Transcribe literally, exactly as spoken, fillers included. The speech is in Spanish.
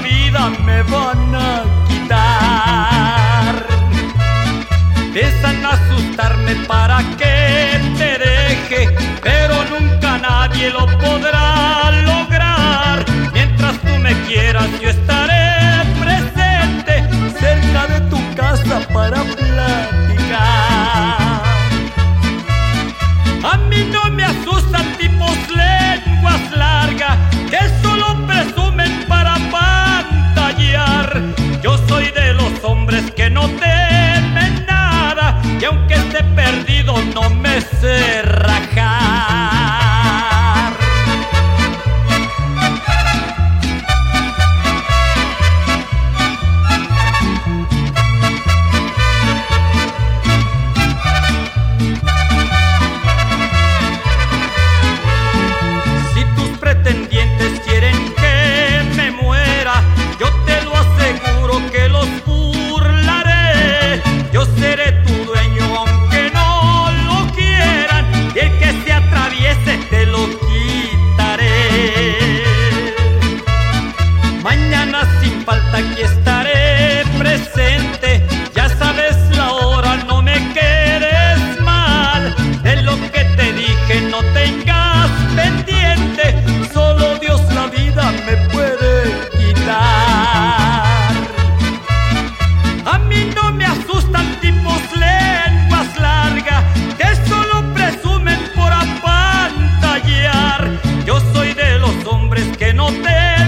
vida me van a quitar. Piensan asustarme para que te deje, pero nunca nadie lo podrá lograr. Mientras tú me quieras, yo estaré presente cerca de tu casa para platicar. A mí no me asustan tipos lenguas largas que solo presumen para pantallar. Yo soy de los hombres que no temen nada, y aunque esté perdido no me sé rajar. Si tus pretendientes quieren que me muera, yo te lo aseguro que los burlaré. Yo seré tu dueño aunque no lo quieran, y el que se atraviese te lo quitaré. Mañana sin falta aquí estaré presente, ya sabes la hora, no me quedes mal. De lo que te dije no tengas pendiente, solo Dios la vida me puede quitar. A mí no me asustan tipos lenguas largas que solo presumen por apantallar. Yo soy de los hombres que no te